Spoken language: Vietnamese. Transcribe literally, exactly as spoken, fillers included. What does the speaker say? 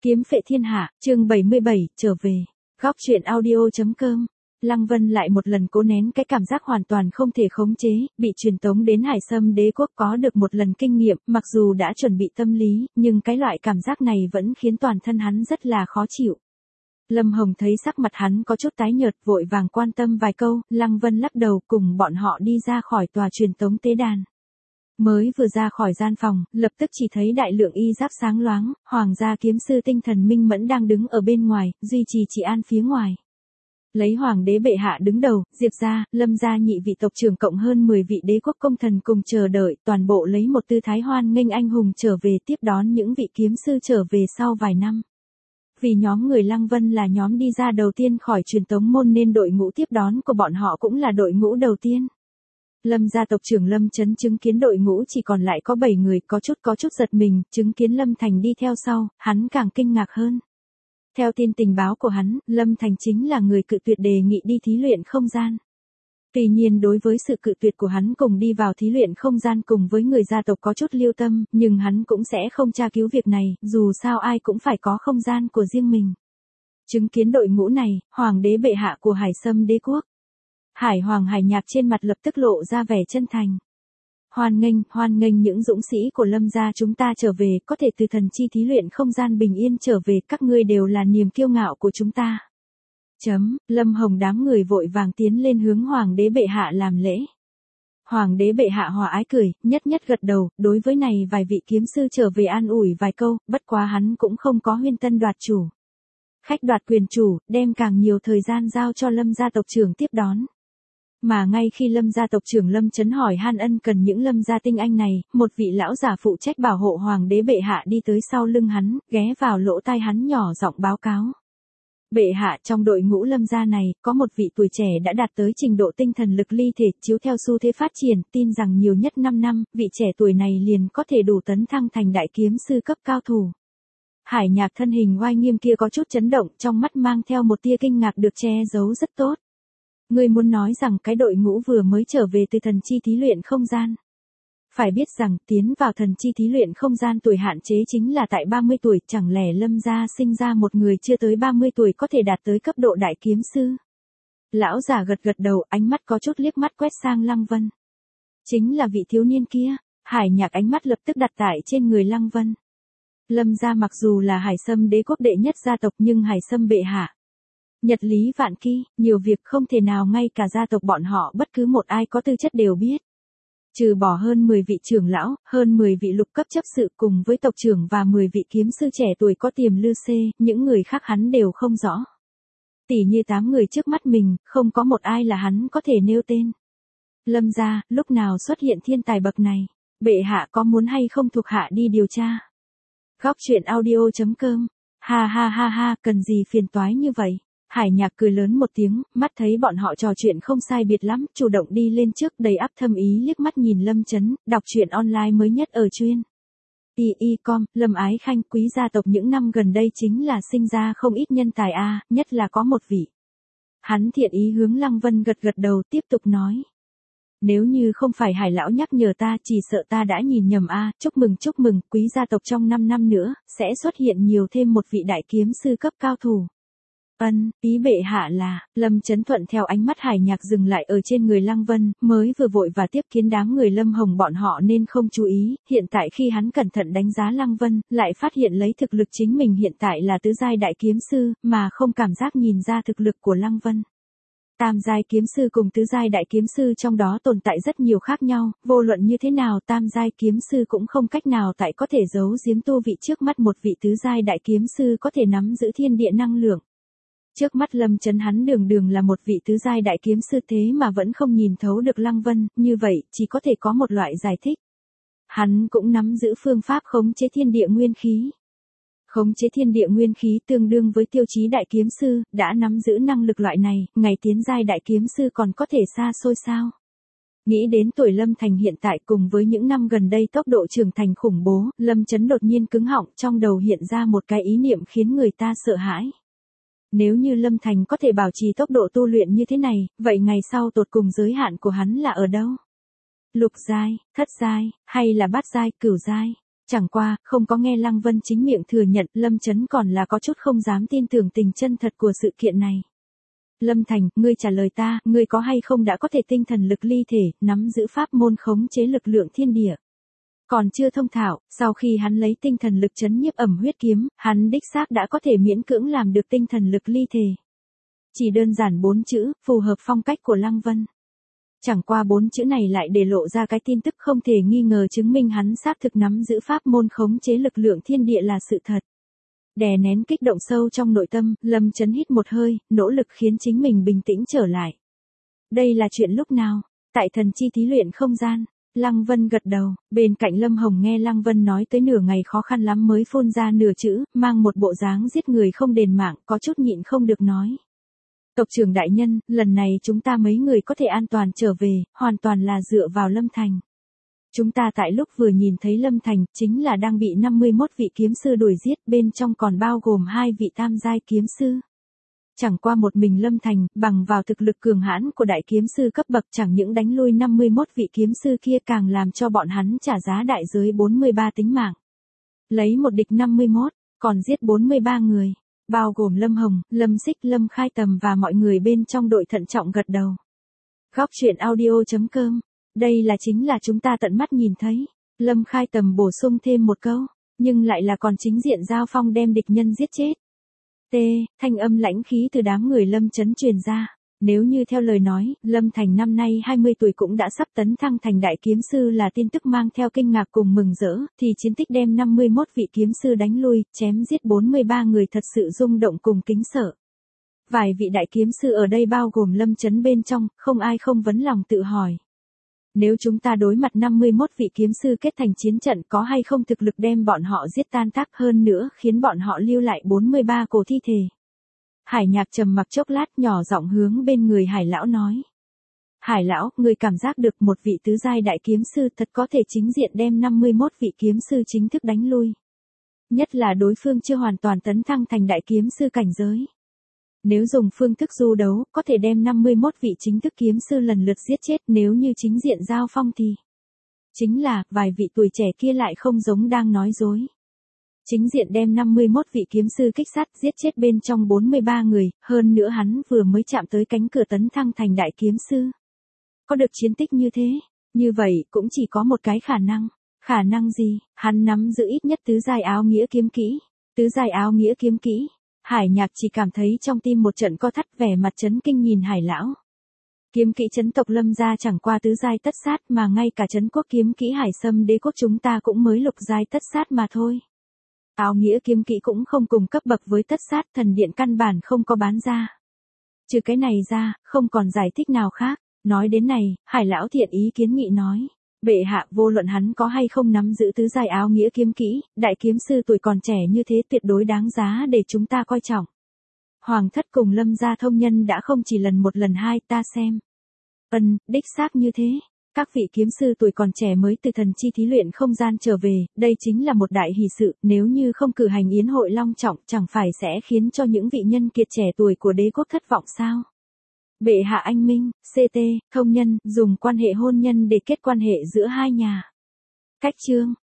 Kiếm phệ thiên hạ, chương bảy mươi bảy, trở về. Góc truyện audio.com. Lăng Vân lại một lần cố nén cái cảm giác hoàn toàn không thể khống chế, bị truyền tống đến Hải Sâm Đế quốc có được một lần kinh nghiệm, mặc dù đã chuẩn bị tâm lý, nhưng cái loại cảm giác này vẫn khiến toàn thân hắn rất là khó chịu. Lâm Hồng thấy sắc mặt hắn có chút tái nhợt, vội vàng quan tâm vài câu, Lăng Vân lắc đầu cùng bọn họ đi ra khỏi tòa truyền tống tế đàn. Mới vừa ra khỏi gian phòng, lập tức chỉ thấy đại lượng y giáp sáng loáng, hoàng gia kiếm sư tinh thần minh mẫn đang đứng ở bên ngoài, duy trì trị an phía ngoài. Lấy hoàng đế bệ hạ đứng đầu, Diệp gia, Lâm gia nhị vị tộc trưởng cộng hơn mười vị đế quốc công thần cùng chờ đợi, toàn bộ lấy một tư thái hoan nghênh anh hùng trở về tiếp đón những vị kiếm sư trở về sau vài năm. Vì nhóm người Lăng Vân là nhóm đi ra đầu tiên khỏi truyền tống môn nên đội ngũ tiếp đón của bọn họ cũng là đội ngũ đầu tiên. Lâm gia tộc trưởng Lâm Chấn chứng kiến đội ngũ chỉ còn lại có bảy người, có chút có chút giật mình, chứng kiến Lâm Thành đi theo sau, hắn càng kinh ngạc hơn. Theo tin tình báo của hắn, Lâm Thành chính là người cự tuyệt đề nghị đi thí luyện không gian. Tuy nhiên đối với sự cự tuyệt của hắn cùng đi vào thí luyện không gian cùng với người gia tộc có chút lưu tâm, nhưng hắn cũng sẽ không tra cứu việc này, dù sao ai cũng phải có không gian của riêng mình. Chứng kiến đội ngũ này, hoàng đế bệ hạ của Hải Sâm Đế quốc, Hải Hoàng Hải Nhạc trên mặt lập tức lộ ra vẻ chân thành. Hoan nghênh, hoan nghênh những dũng sĩ của Lâm gia chúng ta trở về, có thể từ thần chi thí luyện không gian bình yên trở về, các ngươi đều là niềm kiêu ngạo của chúng ta. Chấm, Lâm Hồng đám người vội vàng tiến lên hướng Hoàng đế bệ hạ làm lễ. Hoàng đế bệ hạ hòa ái cười, nhất nhất gật đầu, đối với này vài vị kiếm sư trở về an ủi vài câu, bất quá hắn cũng không có huyên tân đoạt chủ. Khách đoạt quyền chủ, đem càng nhiều thời gian giao cho Lâm gia tộc trưởng tiếp đón. Mà ngay khi Lâm gia tộc trưởng Lâm Chấn hỏi han ân cần những Lâm gia tinh anh này, một vị lão giả phụ trách bảo hộ hoàng đế bệ hạ đi tới sau lưng hắn, ghé vào lỗ tai hắn nhỏ giọng báo cáo. Bệ hạ, trong đội ngũ Lâm gia này, có một vị tuổi trẻ đã đạt tới trình độ tinh thần lực ly thể, chiếu theo xu thế phát triển, tin rằng nhiều nhất năm năm, vị trẻ tuổi này liền có thể đủ tấn thăng thành đại kiếm sư cấp cao thủ. Hải Nhạc thân hình oai nghiêm kia có chút chấn động, trong mắt mang theo một tia kinh ngạc được che giấu rất tốt. Ngươi muốn nói rằng cái đội ngũ vừa mới trở về từ thần chi thí luyện không gian. Phải biết rằng, tiến vào thần chi thí luyện không gian tuổi hạn chế chính là tại ba mươi tuổi, chẳng lẽ Lâm gia sinh ra một người chưa tới ba mươi tuổi có thể đạt tới cấp độ đại kiếm sư. Lão giả gật gật đầu, ánh mắt có chút liếc mắt quét sang Lăng Vân. Chính là vị thiếu niên kia. Hải Nhạc ánh mắt lập tức đặt tại trên người Lăng Vân. Lâm gia mặc dù là Hải Sâm Đế quốc đệ nhất gia tộc nhưng Hải Sâm bệ hạ, Nhật lý vạn kỳ, nhiều việc không thể nào ngay cả gia tộc bọn họ bất cứ một ai có tư chất đều biết. Trừ bỏ hơn mười vị trưởng lão, hơn mười vị lục cấp chấp sự cùng với tộc trưởng và mười vị kiếm sư trẻ tuổi có tiềm lư xê, những người khác hắn đều không rõ. Tỉ như tám người trước mắt mình, không có một ai là hắn có thể nêu tên. Lâm gia, lúc nào xuất hiện thiên tài bậc này, bệ hạ có muốn hay không thuộc hạ đi điều tra. Góc truyện audio.com. Ha ha ha ha, cần gì phiền toái như vậy. Hải Nhạc cười lớn một tiếng, mắt thấy bọn họ trò chuyện không sai biệt lắm, chủ động đi lên trước đầy ắp thâm ý liếc mắt nhìn Lâm Chấn, đọc truyện online mới nhất ở chuyên. i i com, Lâm Ái Khanh, quý gia tộc những năm gần đây chính là sinh ra không ít nhân tài a, nhất là có một vị. Hắn thiện ý hướng Lăng Vân gật gật đầu tiếp tục nói. Nếu như không phải Hải lão nhắc nhở ta, chỉ sợ ta đã nhìn nhầm a, chúc mừng chúc mừng, quý gia tộc trong năm năm nữa, sẽ xuất hiện nhiều thêm một vị đại kiếm sư cấp cao thủ. Ân, ý bệ hạ là, Lâm Chấn thuận theo ánh mắt Hải Nhạc dừng lại ở trên người Lăng Vân, mới vừa vội và tiếp kiến đám người Lâm Hồng bọn họ nên không chú ý, hiện tại khi hắn cẩn thận đánh giá Lăng Vân, lại phát hiện lấy thực lực chính mình hiện tại là tứ giai đại kiếm sư, mà không cảm giác nhìn ra thực lực của Lăng Vân. Tam giai kiếm sư cùng tứ giai đại kiếm sư trong đó tồn tại rất nhiều khác nhau, vô luận như thế nào tam giai kiếm sư cũng không cách nào tại có thể giấu giếm tu vị trước mắt một vị tứ giai đại kiếm sư có thể nắm giữ thiên địa năng lượng. Trước mắt Lâm Chấn hắn đường đường là một vị tứ giai đại kiếm sư thế mà vẫn không nhìn thấu được Lăng Vân, như vậy chỉ có thể có một loại giải thích. Hắn cũng nắm giữ phương pháp khống chế thiên địa nguyên khí. Khống chế thiên địa nguyên khí tương đương với tiêu chí đại kiếm sư, đã nắm giữ năng lực loại này, ngày tiến giai đại kiếm sư còn có thể xa xôi sao. Nghĩ đến tuổi Lâm Thành hiện tại cùng với những năm gần đây tốc độ trưởng thành khủng bố, Lâm Chấn đột nhiên cứng họng, trong đầu hiện ra một cái ý niệm khiến người ta sợ hãi. Nếu như Lâm Thành có thể bảo trì tốc độ tu luyện như thế này, vậy ngày sau tột cùng giới hạn của hắn là ở đâu? Lục giai, thất giai, hay là bát giai, cửu giai? Chẳng qua, không có nghe Lăng Vân chính miệng thừa nhận, Lâm Chấn còn là có chút không dám tin tưởng tình chân thật của sự kiện này. Lâm Thành, ngươi trả lời ta, ngươi có hay không đã có thể tinh thần lực ly thể, nắm giữ pháp môn khống chế lực lượng thiên địa. Còn chưa thông thạo, sau khi hắn lấy tinh thần lực chấn nhiếp ẩm huyết kiếm, hắn đích xác đã có thể miễn cưỡng làm được tinh thần lực ly thể. Chỉ đơn giản bốn chữ, phù hợp phong cách của Lăng Vân. Chẳng qua bốn chữ này lại để lộ ra cái tin tức không thể nghi ngờ chứng minh hắn xác thực nắm giữ pháp môn khống chế lực lượng thiên địa là sự thật. Đè nén kích động sâu trong nội tâm, Lâm Chấn hít một hơi, nỗ lực khiến chính mình bình tĩnh trở lại. Đây là chuyện lúc nào? Tại thần chi thí luyện không gian. Lăng Vân gật đầu, bên cạnh Lâm Hồng nghe Lăng Vân nói tới nửa ngày khó khăn lắm mới phun ra nửa chữ, mang một bộ dáng giết người không đền mạng, có chút nhịn không được nói. Tộc trưởng đại nhân, lần này chúng ta mấy người có thể an toàn trở về, hoàn toàn là dựa vào Lâm Thành. Chúng ta tại lúc vừa nhìn thấy Lâm Thành, chính là đang bị năm mươi mốt vị kiếm sư đuổi giết, bên trong còn bao gồm hai vị tam giai kiếm sư. Chẳng qua một mình Lâm Thành, bằng vào thực lực cường hãn của đại kiếm sư cấp bậc chẳng những đánh lui năm mươi mốt vị kiếm sư kia càng làm cho bọn hắn trả giá đại giới bốn mươi ba tính mạng. Lấy một địch năm mươi mốt, còn giết bốn mươi ba người, bao gồm Lâm Hồng, Lâm Xích, Lâm Khai Tầm và mọi người bên trong đội thận trọng gật đầu. Góc truyện audio chấm com, đây là chính là chúng ta tận mắt nhìn thấy. Lâm Khai Tầm bổ sung thêm một câu, nhưng lại là còn chính diện giao phong đem địch nhân giết chết. T, thanh âm lãnh khí từ đám người Lâm Chấn truyền ra. Nếu như theo lời nói, Lâm Thành năm nay hai mươi tuổi cũng đã sắp tấn thăng thành đại kiếm sư là tin tức mang theo kinh ngạc cùng mừng rỡ, thì chiến tích đem năm mươi mốt vị kiếm sư đánh lui, chém giết bốn mươi ba người thật sự rung động cùng kính sợ. Vài vị đại kiếm sư ở đây bao gồm Lâm Chấn bên trong, không ai không vấn lòng tự hỏi. Nếu chúng ta đối mặt năm mươi mốt vị kiếm sư kết thành chiến trận có hay không thực lực đem bọn họ giết tan tác hơn nữa khiến bọn họ lưu lại bốn mươi ba cổ thi thể. Hải Nhạc trầm mặc chốc lát nhỏ giọng hướng bên người Hải lão nói. Hải lão, người cảm giác được một vị tứ giai đại kiếm sư thật có thể chính diện đem năm mươi mốt vị kiếm sư chính thức đánh lui. Nhất là đối phương chưa hoàn toàn tấn thăng thành đại kiếm sư cảnh giới. Nếu dùng phương thức du đấu, có thể đem năm mươi mốt vị chính thức kiếm sư lần lượt giết chết, nếu như chính diện giao phong thì. Chính là, vài vị tuổi trẻ kia lại không giống đang nói dối. Chính diện đem năm mươi mốt vị kiếm sư kích sát giết chết bên trong bốn mươi ba người, hơn nữa hắn vừa mới chạm tới cánh cửa tấn thăng thành đại kiếm sư. Có được chiến tích như thế, như vậy cũng chỉ có một cái khả năng. Khả năng gì? Hắn nắm giữ ít nhất tứ giai áo nghĩa kiếm kỹ. Tứ giai áo nghĩa kiếm kỹ. Hải Nhạc chỉ cảm thấy trong tim một trận co thắt, vẻ mặt chấn kinh nhìn Hải lão. Kiếm kỹ chấn tộc Lâm gia chẳng qua tứ giai tất sát mà ngay cả chấn quốc kiếm kỹ Hải Sâm Đế quốc chúng ta cũng mới lục giai tất sát mà thôi. Áo nghĩa kiếm kỹ cũng không cùng cấp bậc với tất sát, thần điện căn bản không có bán ra. Trừ cái này ra, không còn giải thích nào khác. Nói đến này, Hải lão thiện ý kiến nghị nói. Bệ hạ, vô luận hắn có hay không nắm giữ tứ giai áo nghĩa kiếm kỹ, đại kiếm sư tuổi còn trẻ như thế tuyệt đối đáng giá để chúng ta coi trọng. Hoàng thất cùng Lâm gia thông nhân đã không chỉ lần một lần hai, ta xem. Ân, đích xác như thế. Các vị kiếm sư tuổi còn trẻ mới từ thần chi thí luyện không gian trở về, đây chính là một đại hỷ sự, nếu như không cử hành yến hội long trọng chẳng phải sẽ khiến cho những vị nhân kiệt trẻ tuổi của đế quốc thất vọng sao? Bệ hạ anh minh, xê tê, thông nhân, dùng quan hệ hôn nhân để kết quan hệ giữa hai nhà. Cách chương.